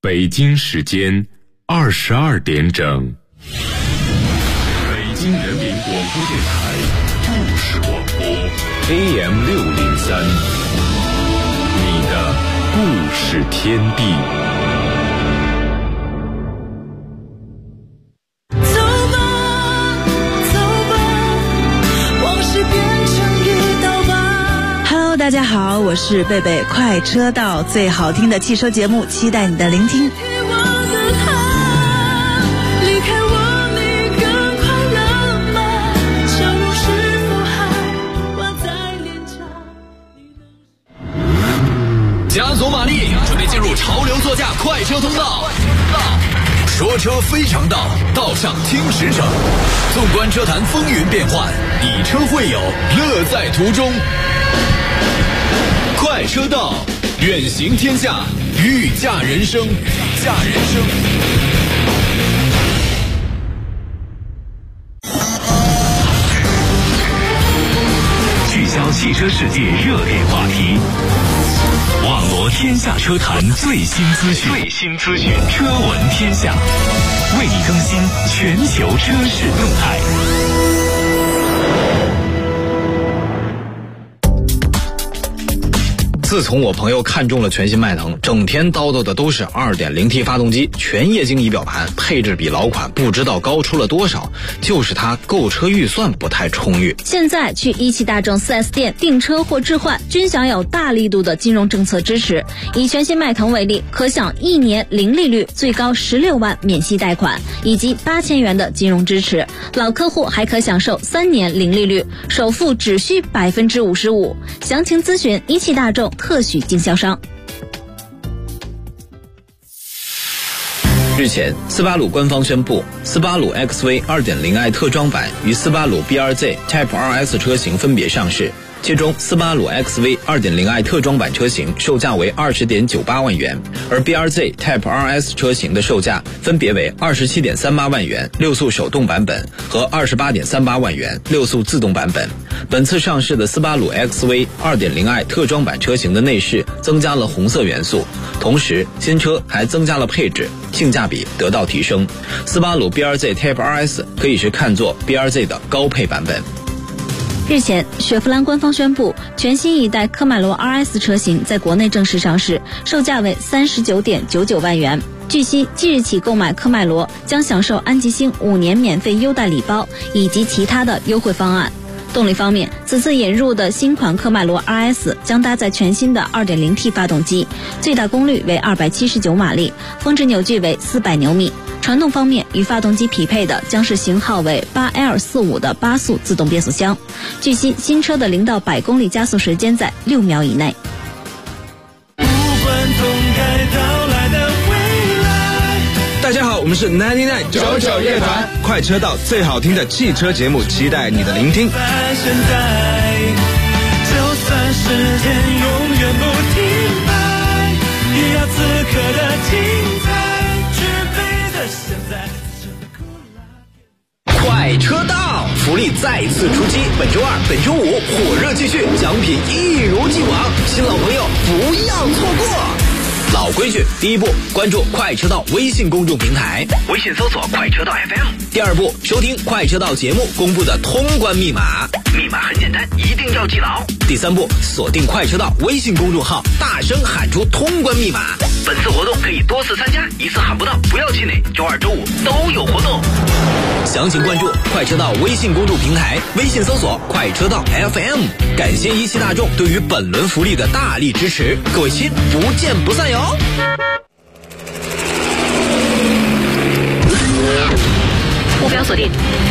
北京时间22点整。北京人民广播电台故事广播 AM603， 你的故事天地。 大家好，我是贝贝，快车道最好听的汽车节目，期待你的聆听。 加足马力，准备进入潮流座驾快车通道。说车非常道，道上听实诚。纵观车坛风云变幻，以车会友，乐在途中。快车道，远行天下，御驾人生，驾人生。 聚焦汽车世界热点话题，网罗天下车坛最新资讯，车闻天下，为你更新全球车市动态。 自从我朋友看中了全新迈腾，整天叨叨的都是 2.0T 发动机，全液晶仪表盘，配置比老款不知道高出了多少，就是他购车预算不太充裕。 现在去一汽大众 4S 店订车或置换均享有大力度的金融政策支持。以全新迈腾为例，可享1年零利率，最高16万免息贷款，以及8000元的金融支持。老客户还可享受3年零利率，首付只需 55%。详情咨询一汽大众特许经销商。 日前，斯巴鲁官方宣布，斯巴鲁 XV 2.0i 特装版与斯巴鲁 BRZ Type RS 车型分别上市。其中，斯巴鲁 XV 2.0i 特装版车型售价为 20.98 万元，而 BRZ Type RS 车型的售价分别为 27.38 万元6速手动版本和 28.38 万元6速自动版本。本次上市的斯巴鲁 XV 2.0i 特装版车型的内饰增加了红色元素，同时新车还增加了配置，性价比得到提升。斯巴鲁 BRZ Type RS 可以是看作 BRZ 的高配版本。 日前，雪佛兰官方宣布，全新一代科迈罗 RS 车型在国内正式上市，售价为 39.99 万元。据悉，即日起购买科迈罗将享受安吉星5年免费优待礼包以及其他的优惠方案。动力方面，此次引入的新款科迈罗 RS 将搭载全新的 2.0T 发动机，最大功率为279马力，峰值扭矩为400牛米。传动方面，与发动机匹配的将是型号为 8L45 的8速自动变速箱。据悉，新车的0到100公里加速时间在6秒以内。 大家好，我们是99乐团，快车道最好听的汽车节目，期待你的聆听。就算时间永远不停摆，也要此刻的精彩，具备的现在。 快车道福利再次出击，本周2、本周5火热继续，奖品一如既往，新老朋友不要错过。老规矩，第一步，关注快车道微信公众平台，微信搜索快车道 FM。第二步，收听快车道节目公布的通关密码，密码很简单，一定要记牢。第三步，锁定快车道微信公众号，大声喊出通关密码。本次活动可以多次参加，一次喊不到不要气馁，周2、周5都有活动。详情关注快车道微信公众平台，微信搜索快车道 FM。感谢一汽大众对于本轮福利的大力支持，各位亲，不见不散哟。 目标锁定，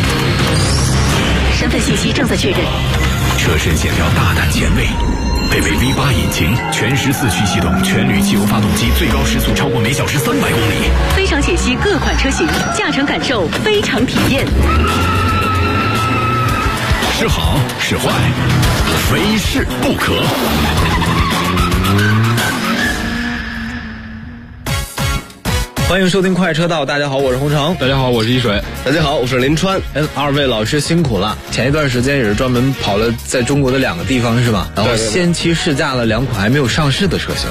身份信息正在确认。 车身线条大胆前卫，配备 V8 引擎，全14驱系统，全铝汽油发动机，最高时速超过每小时300公里。 非常解析各款车型，驾乘感受非常体验。 是好是坏，非试不可。 欢迎收听快车道，大家好，我是洪城。 大家好，我是一水。 大家好，我是林川。 二位老师辛苦了，前一段时间也是专门跑了在中国的2个地方是吧？然后先期试驾了2款还没有上市的车型。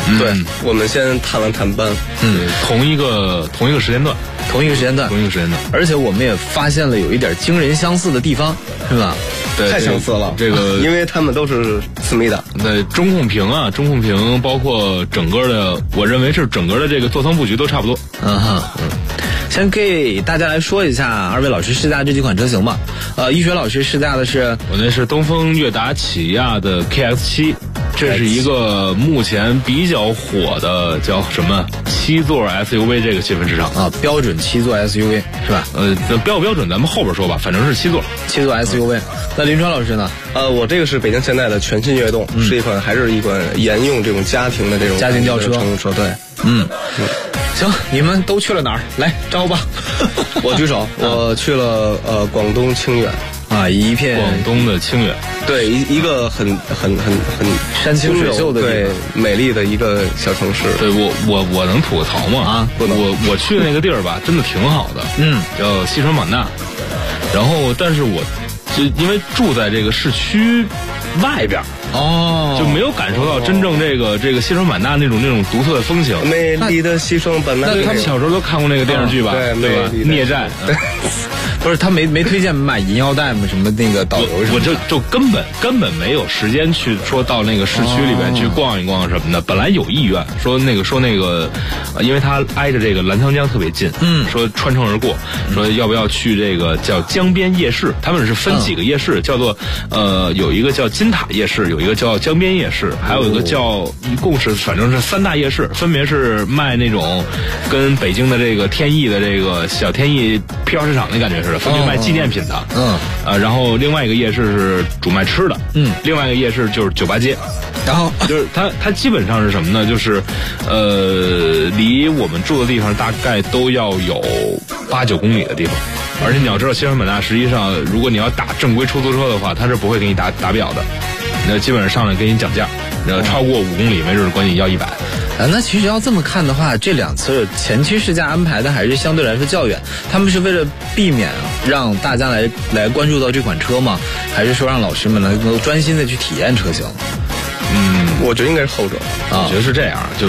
对，我们先谈了谈班， 同一个时间段。 而且我们也发现了有一点惊人相似的地方，是吧？ 对， 太相似了。 这个， 因为他们都是思密达。 对，中控屏包括整个的，我认为是整个的这个座舱布局都差不多。 先给大家来说一下二位老师试驾这几款车型吧。一雪老师试驾的是， 我那是东风悦达起亚的 KX7，这是一个目前比较火的叫什么7座 SUV 这个细分市场啊，标准7座 SUV 是吧？ 标不标准咱们后边说吧，反正是7座 SUV。那林川老师呢？ 我这个是北京现代的全新悦动，还是一款沿用这种家庭的这种家庭轿车乘用车，对。 行，你们都去了哪儿？来招吧。 我举手，我去了广东清远啊，一片广东的清远， 对，一个很山清水秀的对美丽的一个小城市。 对，我能吐个槽吗？ 啊， 不能。 我去的那个地儿吧，真的挺好的，叫西双版纳。然后，但是我就因为住在这个市区外边。就没有感受到真正这个西双版纳那种独特的风情。 美丽的西双版纳。 那他们小时候都看过那个电视剧吧？对吧？孽债。 不是他没推荐买银腰带吗？什么那个导游什么？ 我就根本没有时间去说到那个市区里面去逛一逛什么的。本来有意愿说那个，因为它挨着这个澜沧江特别近，说穿城而过，说要不要去这个叫江边夜市？他们是分几个夜市，叫做有一个叫金塔夜市，有一个叫江边夜市，还有一个叫一共是反正是3大夜市，分别是卖那种跟北京的这个天意的这个小天意批发市场那感觉似的，分别卖纪念品的。然后另外一个夜市是主卖吃的，另外一个夜市就是酒吧街。 然后就是它基本上是什么呢？就是离我们住的地方大概都要有8、9公里的地方。而且你要知道，西双版纳实际上，如果你要打正规出租车的话，它是不会给你打表的。那基本上上来给你讲价，超过5公里没准管你要100。 那其实要这么看的话，这2次前期试驾安排的还是相对来说较远。他们是为了避免让大家来关注到这款车吗？还是说让老师们能够专心的去体验车型？ 我觉得应该是后者。 我觉得是这样，就是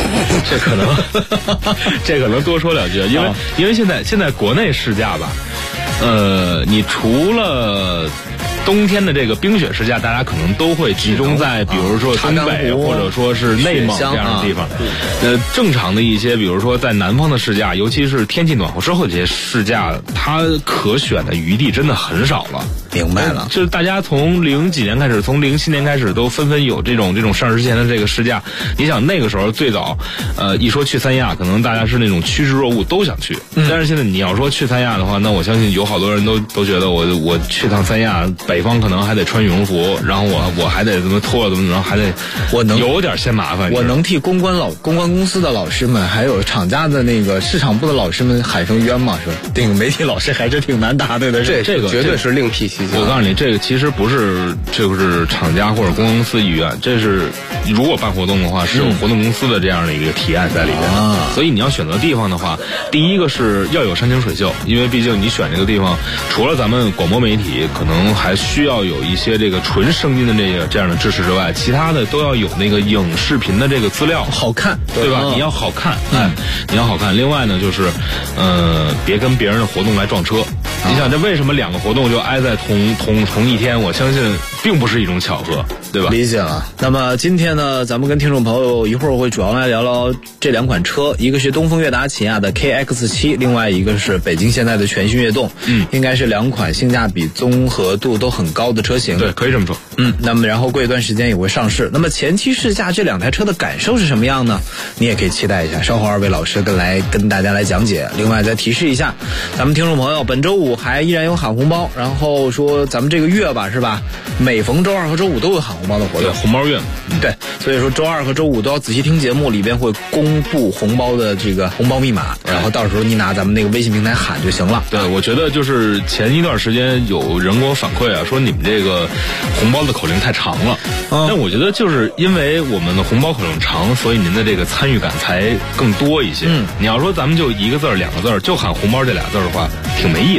这可能多说2句，因为现在国内试驾吧，你除了冬天的这个冰雪试驾，大家可能都会集中在比如说东北或者说是内蒙这样的地方。正常的一些，比如说在南方的试驾，尤其是天气暖和之后的这些试驾，它可选的余地真的很少了。 明白了， 就是大家从07年开始，从07年开始都纷纷有这种上市之前的这个试驾。你想那个时候最早，一说去三亚，可能大家是那种趋之若鹜都想去。但是现在你要说去三亚的话，那我相信有好多人都觉得我去趟三亚，北方可能还得穿羽绒服，然后我还得怎么脱了怎么着，还得有点嫌麻烦。 我能替公关公司的老师们，还有厂家的那个市场部的老师们喊声冤嘛，说这个媒体老师还是挺难答对的。 这个绝对是另辟蹊径。 我告诉你，这个其实不是就是厂家或者公关公司意愿，这是如果办活动的话，是有活动公司的这样的一个提案在里边。所以你要选择地方的话，第一个是要有山清水秀，因为毕竟你选这个地方，除了咱们广播媒体可能还需要有一些这个纯声音的这样的支持之外，其他的都要有那个影视频的这个资料， 好看， 对吧？你要好看，你要好看。另外呢，就是别跟别人的活动来撞车。你想这为什么2个活动就挨在同一天？我相信并不是一种巧合，对吧？ 理解了。那么今天呢，咱们跟听众朋友一会儿会主要来聊聊这2款车，一个是东风悦达起亚的 KX7， 另外一个是北京现代的全新悦动。应该是2款性价比综合度都很高的车型。 对，可以这么说。 那么然后过一段时间也会上市。那么前期试驾这2台车的感受是什么样呢？你也可以期待一下，稍后2位老师跟大家来讲解。另外再提示一下，咱们听众朋友，本周5还依然有喊红包，然后说咱们这个月吧，是吧？每逢周2和周5都有喊红包的活动， 对，红包月。 对，所以说周2和周5都要仔细听节目，里边会公布红包的这个红包密码，然后到时候你拿咱们那个微信平台喊就行了。 对，我觉得就是前一段时间有人给我反馈啊，说你们这个红包的口令太长了。但我觉得就是因为我们的红包口令长，所以您的这个参与感才更多一些。你要说咱们就1个字2个字就喊红包这俩字的话，挺没意思的。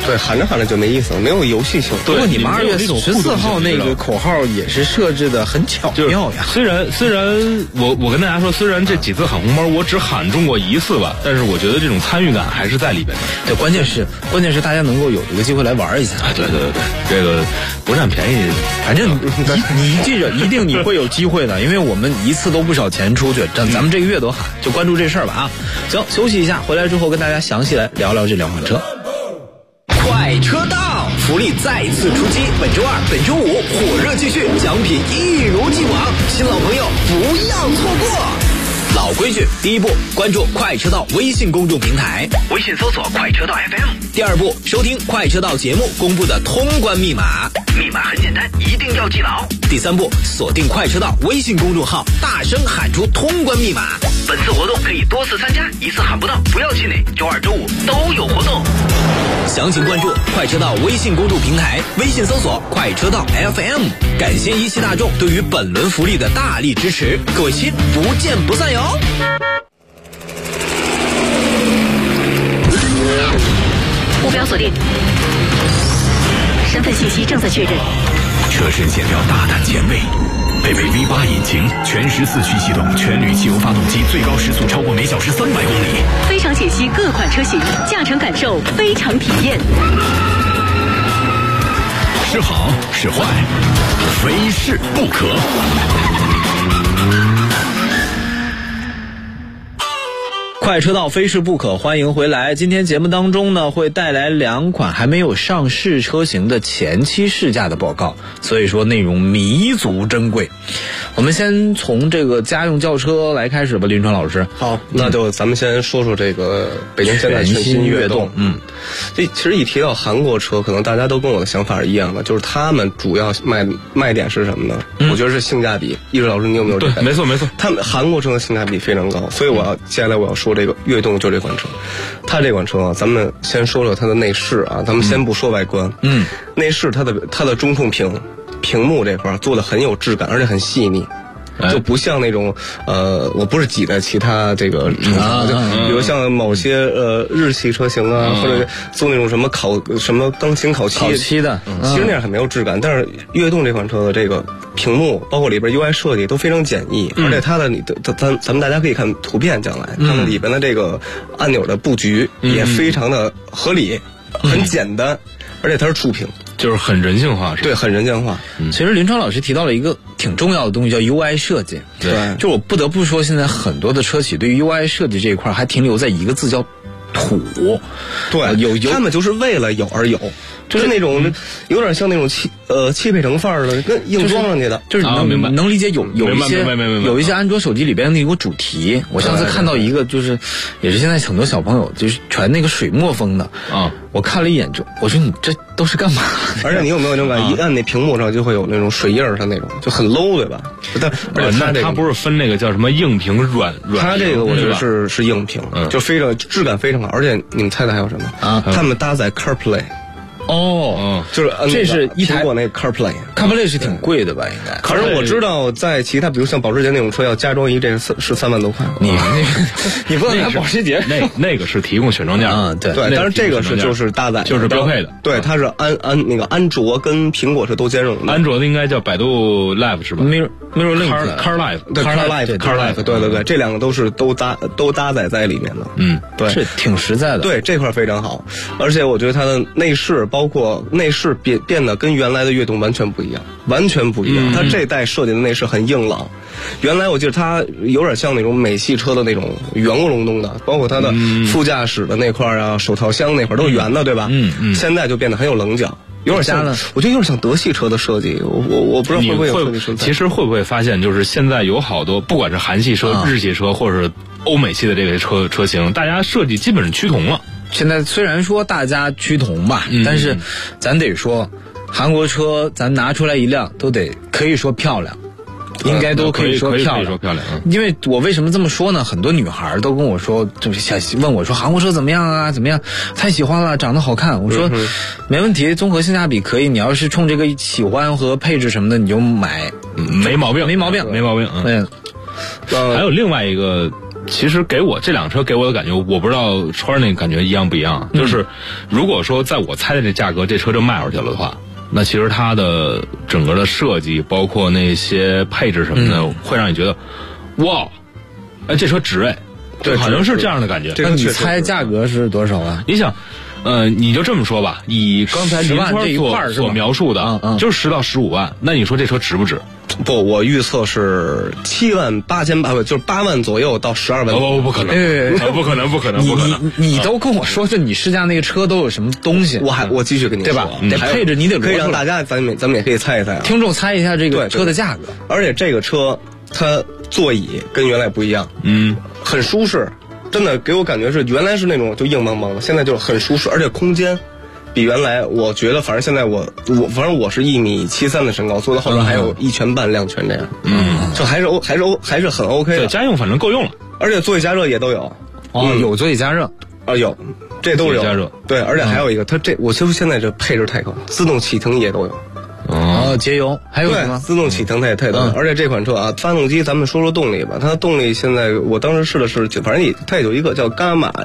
对，喊着喊着就没意思了，没有游戏性。 不过你们2月14号那个口号也是设置的很巧妙呀。 虽然我跟大家说，虽然这几次喊红包我只喊中过1次吧，但是我觉得这种参与感还是在里边的。 对，关键是大家能够有这个机会来玩一下。 对，这个不占便宜， 反正你记着，一定你会有机会的，因为我们一次都不少钱出去，咱们这个月都喊，就关注这事儿吧啊。行，休息一下，回来之后跟大家详细来聊聊这2款车。 快车道，福利再次出击，本周2、本周5火热继续，奖品一如既往，新老朋友不要错过。老规矩，第一步，关注快车道微信公众平台，微信搜索快车道 FM。第二步，收听快车道节目公布的通关密码，密码很简单，一定要记牢。第三步，锁定快车道微信公众号，大声喊出通关密码。本次活动可以多次参加，一次喊不到不要气馁，周2、周5都有活动。详情关注快车道微信公众平台，微信搜索快车道 FM。感谢一汽大众对于本轮福利的大力支持，各位亲，不见不散哟。 目标锁定，身份信息正在确认。 车身线条大胆前卫，配备 V8 引擎，全14驱系统，全铝汽油发动机，最高时速超过每小时300公里。 非常解析各款车型，驾乘感受非常体验。 是好是坏，非试不可。 快车道非试不可，欢迎回来。今天节目当中呢，会带来2款还没有上市车型的前期试驾的报告，所以说内容弥足珍贵。我们先从这个家用轿车来开始吧，林川老师。 好，那就咱们先说说这个北京现代全新悦动。这其实一提到韩国车，可能大家都跟我的想法是一样的，就是他们主要卖点是什么呢？我觉得是性价比。一直老师，你有没有这个？ 对，没错。 他们韩国车的性价比非常高，所以接下来我要说这个悦动就这款车。它这款车啊，咱们先说说它的内饰啊，咱们先不说外观。内饰它的中控屏幕这块做的很有质感，而且很细腻。就不像那种我不是挤在其他这个车上，就比如像某些日系车型啊，或者做那种什么钢琴烤漆的， 其实那样很没有质感。但是悦动这款车的这个屏幕，包括里边 UI 设计都非常简易，而且它的咱们大家可以看图片，将来它们里边的这个按钮的布局也非常的合理，很简单，而且它是触屏。 就是很人性化，是吧？ 对，很人性化。 其实林川老师提到了一个挺重要的东西，叫 UI 设计。 对， 就我不得不说，现在很多的车企对于 UI 设计这一块还停留在一个字叫土。 对，他们就是为了有而有，就是那种有点像那种汽配城范儿的，跟硬装上去的。 就是你能理解有一些安卓手机里边的那个主题。我上次看到一个，就是也是现在很多小朋友就是全那个水墨风的啊。我看了一眼我说你这都是干嘛？ 而且你有没有那种感觉，一按那屏幕上就会有那种水印儿，它那种就很 low， 对吧？ 而且它不是分那个叫什么硬屏软， 它这个我觉得是硬屏，就非常质感非常好。而且你们猜猜还有什么啊？他们搭载 CarPlay。就是这是一台苹果那 CarPlay 是挺贵的吧？应该。 可是我知道在其他，比如像保时捷那种车，要加装这是3万多块。 你不能拿保时捷， 那个是提供选装件对， 但是这个就是搭载， 就是标配的。 对，它是安卓跟苹果是都兼容的。 安卓的应该叫百度 Live 是吧 ？Mirror Link Car Life， 对 Car Life， 对，这2个都搭载在里面的。对， 是挺实在的。 对，这块非常好，而且我觉得它的内饰，包括内饰变得跟原来的悦动完全不一样。它这代设计的内饰很硬朗，原来我记得它有点像那种美系车的那种圆咕隆咚的，包括它的副驾驶的那块啊，手套箱那块都是圆的，对吧？现在就变得很有棱角。有点像，我觉得有点像德系车的设计，我不知道会不会有设计存在。 其实会不会发现，就是现在有好多，不管是韩系车、日系车，或者是欧美系的这个车型，大家设计基本是趋同了。 现在虽然说大家趋同吧，但是咱得说，韩国车咱拿出来一辆都得可以说漂亮。应该都可以说漂亮，因为我为什么这么说呢？很多女孩都跟我说，就是想问我说韩国车怎么样啊？怎么样？太喜欢了，长得好看。我说没问题，综合性价比可以。你要是冲这个喜欢和配置什么的，你就买， 没毛病。 没毛病。 还有另外一个其实给我这辆车给我的感觉，我不知道川那个感觉一样不一样。就是如果说在我猜的这价格，这车就卖出去了的话，那其实它的整个的设计，包括那些配置什么的，会让你觉得，哇，哎，这车值哎， 对， 好像是这样的感觉。 那你猜价格是多少啊？ 你想。你就这么说吧，以刚才林川所描述的，就是10到15万，那你说这车值不值？ 不，我预测是78800，就是8万左右到12万。 不可能，不可能。 你都跟我说这你试驾那个车都有什么东西？ 我继续跟你说， 对吧？得配置你得可以让大家咱们也可以猜一猜啊， 听众猜一下这个车的价格。 而且这个车它座椅跟原来不一样，很舒适。真的给我感觉是原来是那种就硬邦邦的，现在就很舒适，而且空间比原来我觉得，反正现在反正我是1.73米的身高，坐到后面还有1拳半2拳这样，就还是很 OK 的。 对，家用反正够用了， 而且座椅加热也都有。 有座椅加热啊，有，这都有加热。 对，而且还有一个，它我其实现在这配置太高，自动启停也都有。 节油还有什么？ 自动启停它也太多，而且这款车啊，发动机咱们说说动力吧。它的动力现在我当时试的是，反正它有一个叫伽马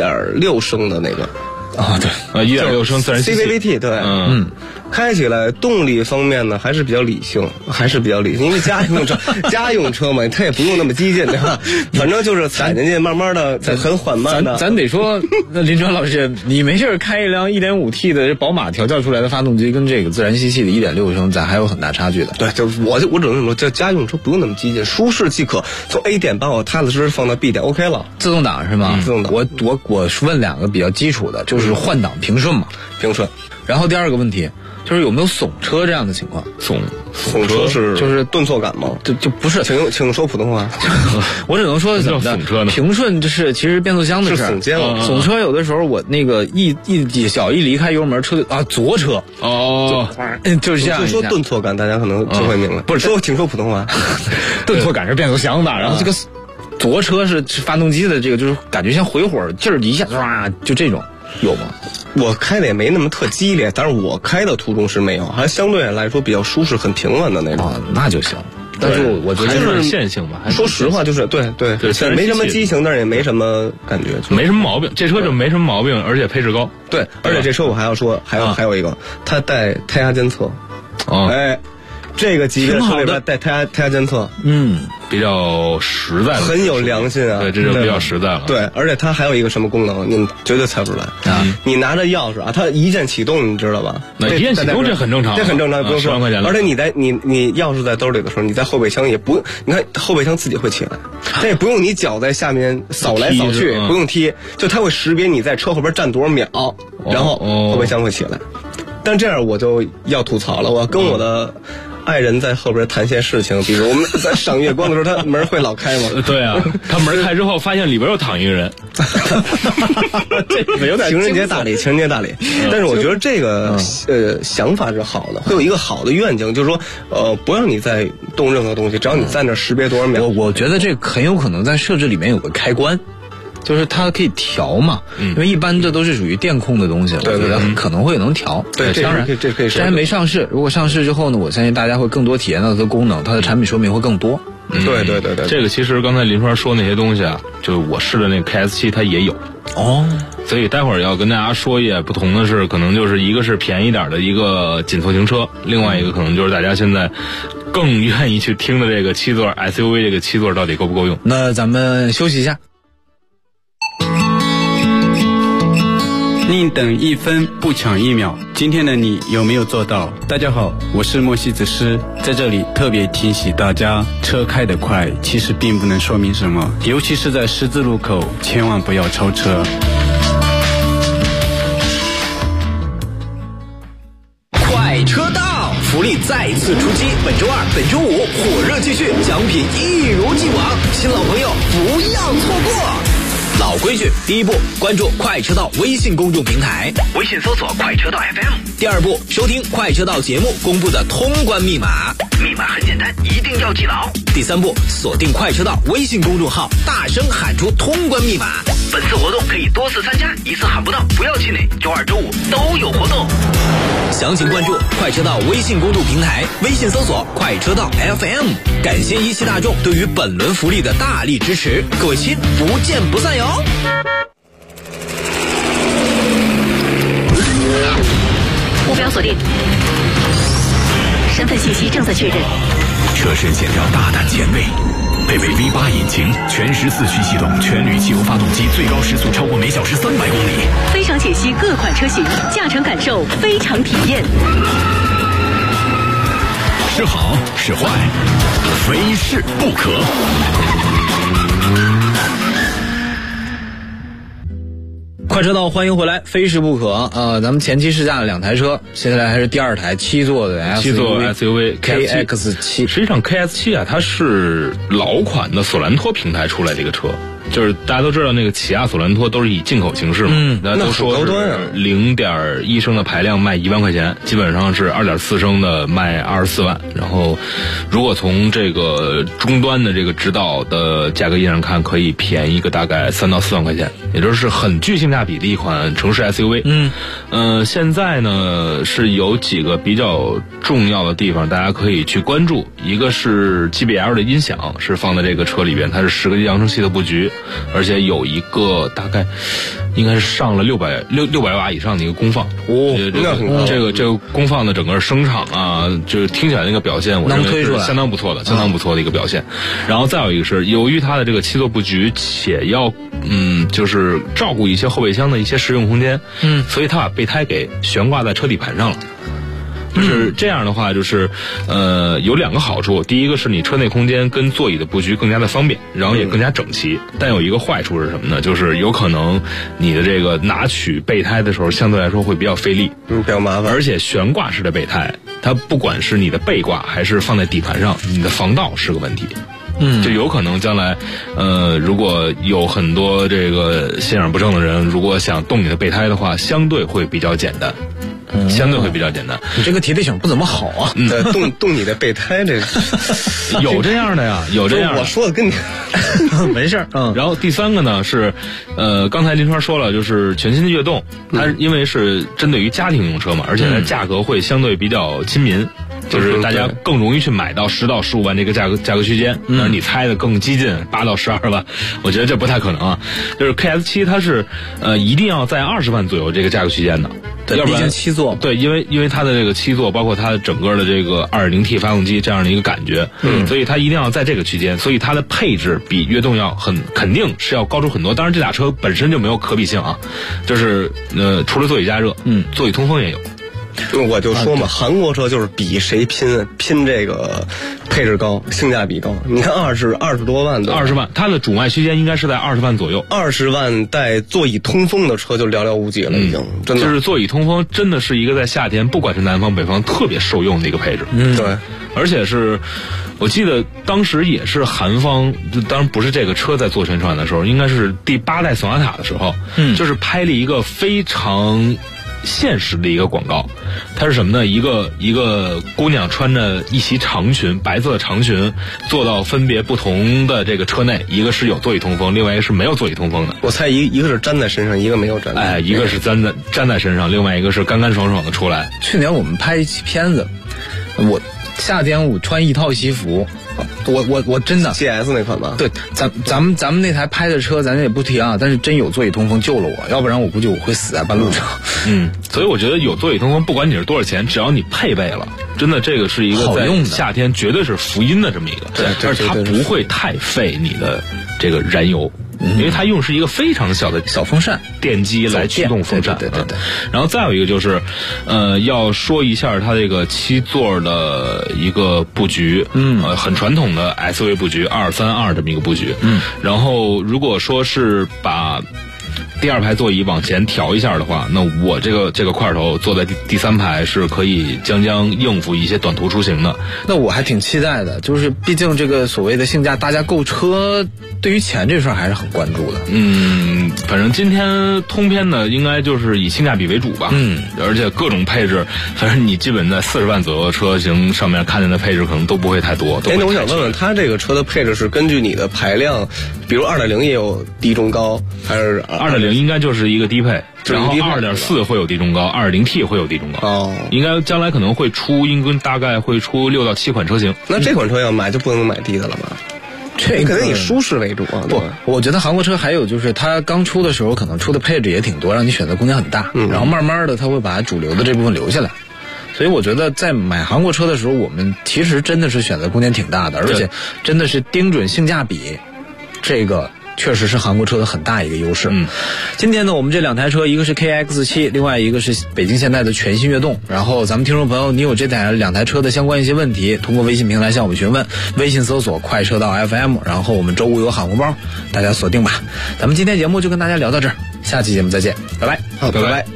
1.6升的那个对1.6升自然吸气 CVT 对，开起来动力方面呢还是比较理性，因为家用车嘛，它也不用那么激进，对吧？反正就是踩进去，慢慢的，很缓慢的。 咱得说，那林川老师，你没事开一辆 1.5T 的宝马调教出来的发动机，跟这个自然吸气的1.6升，咱还有很大差距的。 对，就我只能说，这家用车不用那么激进，舒适即可。从 A 点把我踏踏实实放到 B 点 OK 了。 自动挡是吗？ 自动挡。 我问2个比较基础的，就是换挡平顺嘛， 平顺。 然后第2个问题。就是有没有耸车这样的情况？ 耸车是就是顿挫感吗？ 就不是， 请说普通话。 我只能说怎么的？平顺就是其实变速箱的事。 耸肩了。 耸车有的时候我那个一离开油门，车左车就是这样。 就说顿挫感，大家可能就会明白。不是请说普通话。 顿挫感是变速箱的，然后这个左车是发动机的，这个就是感觉像回火劲儿一下就这种有吗？ 我开的也没那么特激烈，但是我开的途中是没有，还相对来说比较舒适、很平稳的那种。 那就行。但是我觉得就是线性吧。 说实话，就是对，没什么激情，但是也没什么感觉， 没什么毛病。这车就没什么毛病，而且配置高。 对，而且这车我还要说，还有一个，它带胎压监测。哎，这个级别车里边带胎压监测， 比较实在， 很有良心啊。 对，这就比较实在了。 对，而且它还有一个什么功能，你们绝对猜不出来啊！你拿着钥匙啊，它一键启动，你知道吧？ 那一键启动这很正常， 这很正常，不用说。 10万块钱了。 而且你钥匙在兜里的时候，你在后备箱也不，你看后备箱自己会起来，它也不用你脚在下面扫来扫去，不用踢，就它会识别你在车后边站多少秒，然后后备箱会起来。但这样我就要吐槽了，我要跟我的爱人在后边谈些事情，比如我们在赏月光的时候，他门会老开吗？ 对啊，他门开之后发现里边又躺一个人， 这有点情人节大礼。但是我觉得这个想法是好的，会有一个好的愿景，就是说不让你再动任何东西，只要你在那识别多少秒。 我觉得这很有可能在设置里面有个开关。就是它可以调嘛，因为一般这都是属于电控的东西，我觉得可能会能调。 对，当然这可以。 虽然没上市，如果上市之后呢，我相信大家会更多体验到它的功能，它的产品说明会更多。 对。 这个其实刚才林川说那些东西啊，就我试的那个 KS7它也有。所以待会儿要跟大家说也不同的是，可能就是一个是便宜点的一个紧凑型车，另外一个可能就是大家现在更愿意去听的这个7座 SUV 这个7座到底够不够用。 那咱们休息一下。 宁等1分不抢1秒，今天的你有没有做到？大家好，我是莫西子诗，在这里特别提醒大家，车开得快其实并不能说明什么，尤其是在十字路口，千万不要超车。 快车道，福利再次出击，本周2、本周5火热继续，奖品一如既往，新老朋友不要错过。 老规矩，第一步，关注快车道微信公众平台，微信搜索快车道 FM。第二步，收听快车道节目公布的通关密码，密码很简单，一定要记牢。第三步，锁定快车道微信公众号，大声喊出通关密码。本次活动可以多次参加，一次喊不到不要气馁，周二周五都有活动。详情关注快车道微信公众平台，微信搜索快车道 FM。感谢一汽大众对于本轮福利的大力支持，各位亲，不见不散哟！ 目标锁定，身份信息正在确认。 车身线条大胆前卫，配备 V8 引擎，全时4驱系统，全铝汽油发动机，最高时速超过每小时300公里。 非常解析各款车型，驾乘感受非常体验。 是好是坏，非试不可。 快车道，欢迎回来，非试不可。咱们前期试驾了2台车，接下来还是第2台7座的 SUV KX7。 实际上 KX7 啊，它是老款的索兰托平台出来的一个车。就是大家都知道那个起亚索兰托都是以进口形式嘛，大家都说是0.1升的排量卖1万块钱，基本上是2.4升的卖24万。然后，如果从这个终端的这个指导的价格意义上看，可以便宜个大概3到4万块钱，也就是很具性价比的一款城市 SUV。现在呢是有几个比较重要的地方，大家可以去关注。一个是 JBL 的音响是放在这个车里边，它是10个扬声器的布局。而且有一个大概应该是上了600瓦以上的一个功放这个功放的整个声场啊，就是听起来那个表现，我认为是相当不错的一个表现。然后再有一个是由于它的这个7座布局，且要就是照顾一些后备箱的一些实用空间，所以它把备胎给悬挂在车底盘上了。就是这样的话，就是有2个好处。第一个是你车内空间跟座椅的布局更加的方便，然后也更加整齐。但有一个坏处是什么呢？就是有可能你的这个拿取备胎的时候，相对来说会比较费力， 比较麻烦。 而且悬挂式的备胎，它不管是你的背挂还是放在底盘上，你的防盗是个问题。就有可能将来，如果有很多这个心眼不正的人，如果想动你的备胎的话，相对会比较简单。相对会比较简单。 你这个提的醒不怎么好啊！ 动你的备胎，这有这样的呀，有这样的。 我说的跟你没事。 然后第3个呢是，刚才林川说了，就是全新的悦动，它因为是针对于家庭用车嘛，而且它价格会相对比较亲民。就是大家更容易去买到10到15万这个价格区间，而你猜的更激进8到12万，我觉得这不太可能啊。就是 KX7 它是一定要在20万左右这个价格区间的， 对，毕竟7座， 对，因为它的这个7座，包括它的整个的这个 2.0T 发动机这样的一个感觉，所以它一定要在这个区间，所以它的配置比悦动要肯定是要高出很多。当然这俩车本身就没有可比性啊，就是除了座椅加热，座椅通风也有。 我就说嘛，韩国车就是比谁拼这个配置高，性价比高。你看20多万的 ，20万，它的主卖区间应该是在20万左右。 20万带座椅通风的车就寥寥无几了，已经。真的就是座椅通风，真的是一个在夏天不管是南方北方特别受用的一个配置。 对， 而且是。我记得当时也是韩方，当然不是这个车在做宣传的时候，应该是第8代索纳塔的时候，就是拍了一个非常现实的一个广告。它是什么呢？一个姑娘穿着一袭长裙，白色的长裙，坐到分别不同的这个车内，一个是有座椅通风，另外一个是没有座椅通风的。 我猜一个是粘在身上，一个没有粘。 一个是粘在身上，另外一个是干干爽爽的出来。 去年我们拍一期片子，夏天我穿一套西服，我真的 GS 那款吧？ 对，咱们那台拍的车咱也不提啊，但是真有座椅通风救了我，要不然我估计我会死在半路上。 所以我觉得有座椅通风，不管你是多少钱，只要你配备了，真的这个是一个在夏天绝对是福音的这么一个，而它不会太费你的这个燃油。因为它用是一个非常小的小风扇电机来驱动风扇， 对。 然后再有一个就是，要说一下它这个7座的一个布局，很传统的 SUV 布局，232这么一个布局，然后如果说是把第2排座椅往前调一下的话，那我这个块头坐在第3排是可以将应付一些短途出行的。 那我还挺期待的，就是毕竟这个所谓的性价，大家购车对于钱这事儿还是很关注的。 反正今天通篇呢，应该就是以性价比为主吧。而且各种配置，反正你基本在40万左右的车型上面看见的配置可能都不会太多。 那我想问问，它这个车的配置是根据你的排量，比如2.0也有低中高，还是 2.0应该就是一个低配，然后2.4会有低中高，2.0T 会有低中高。应该将来可能会出，大概会出6到7款车型。 那这款车要买就不能买低的了吧？这可能以舒适为主啊。 不，我觉得韩国车还有就是它刚出的时候可能出的配置也挺多，让你选择空间很大。然后慢慢的它会把主流的这部分留下来。所以我觉得在买韩国车的时候，我们其实真的是选择空间挺大的，而且真的是盯准性价比，这个确实是韩国车的很大一个优势。今天呢，我们这2台车，一个是 KX7， 另外一个是北京现代的全新悦动。然后咱们听众朋友，你有这2台车的相关一些问题，通过微信平台向我们询问，微信搜索快车道 FM， 然后我们周五有喊红包，大家锁定吧。咱们今天节目就跟大家聊到这儿，下期节目再见，拜拜。 好，拜拜。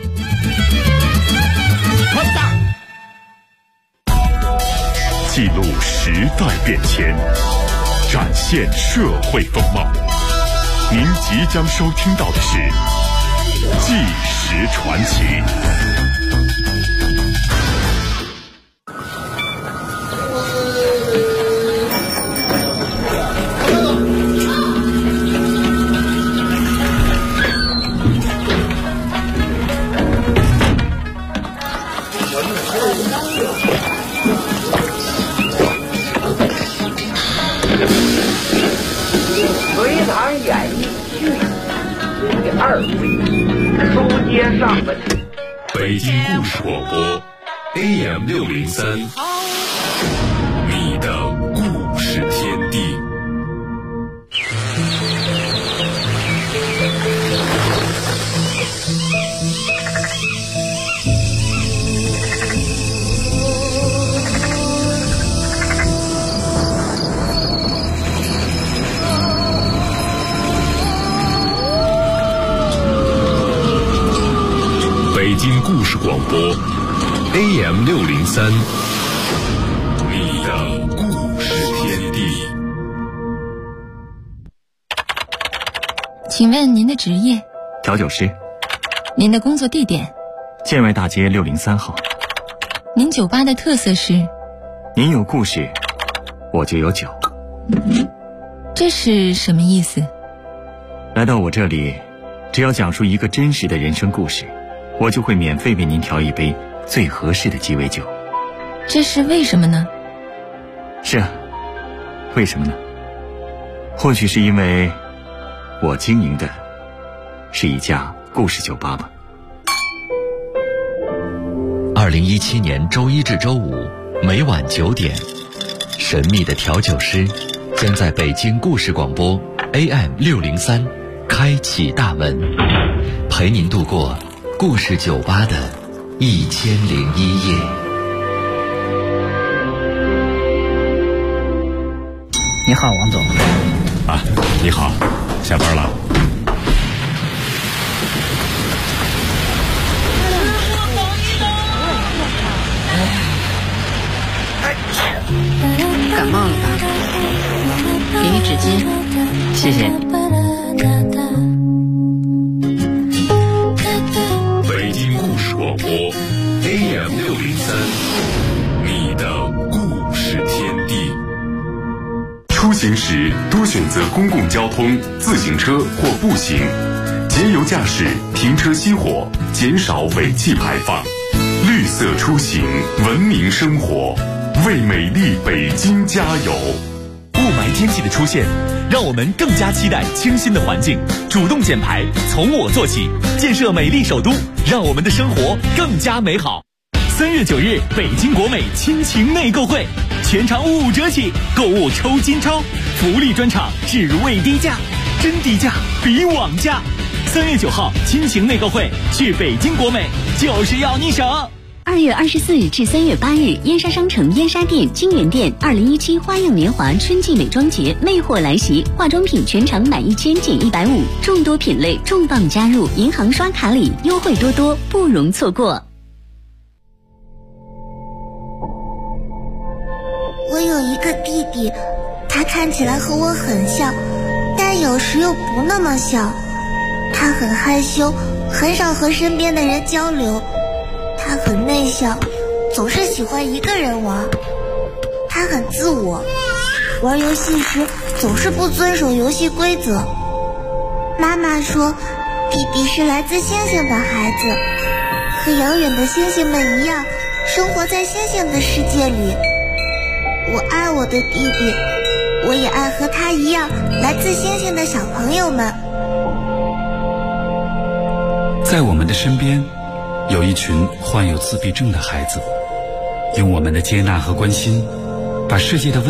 记录时代变迁，展现社会风貌。您即将收听到的是《纪实传奇》。 隋唐演艺剧第2回，书接上文。 北京故事广播 AM603，你的故事天地。北京故事广播 AM603，你的故事天地。 请问您的职业？ 调酒师。 您的工作地点？ 建外大街603号。 您酒吧的特色是？ 您有故事，我就有酒。 这是什么意思？ 来到我这里，只要讲述一个真实的人生故事，我就会免费为您调一杯最合适的鸡尾酒。 这是为什么呢？ 是啊，为什么呢？或许是因为我经营的是一家故事酒吧吧。 2017年周一至周五每晚9点，神秘的调酒师将在北京故事广播 AM603开启大门，陪您度过故事酒吧的1001夜。 你好，王总。 啊，你好，下班了。 感冒了吧？给你纸巾，谢谢。 北京故事广播 AM603，你的故事天地。出行时多选择公共交通、自行车或步行，节油驾驶，停车熄火，减少尾气排放。绿色出行，文明生活，为美丽北京加油。 雾霾天气的出现，让我们更加期待清新的环境，主动减排，从我做起，建设美丽首都，让我们的生活更加美好。3月9日，北京国美亲情内购会，全场5折起，购物抽金钞，福利专场，置位低价，真低价比网价。3月9号，亲情内购会，去北京国美就是要你省。 2月24日至3月8日，燕莎商城燕莎店、金源店2017花样年华春季美妆节魅货来袭，化妆品全场满1000减150，众多品类重磅加入，银行刷卡礼优惠多多，不容错过。 我有一个弟弟，他看起来和我很像，但有时又不那么像。他很害羞，很少和身边的人交流。他很内向，总是喜欢一个人玩。他很自我，玩游戏时总是不遵守游戏规则。妈妈说，弟弟是来自星星的孩子，和遥远的星星们一样，生活在星星的世界里。我爱我的弟弟，我也爱和他一样来自星星的小朋友们。 在我们的身边，有一群患有自闭症的孩子，用我们的接纳和关心，把世界的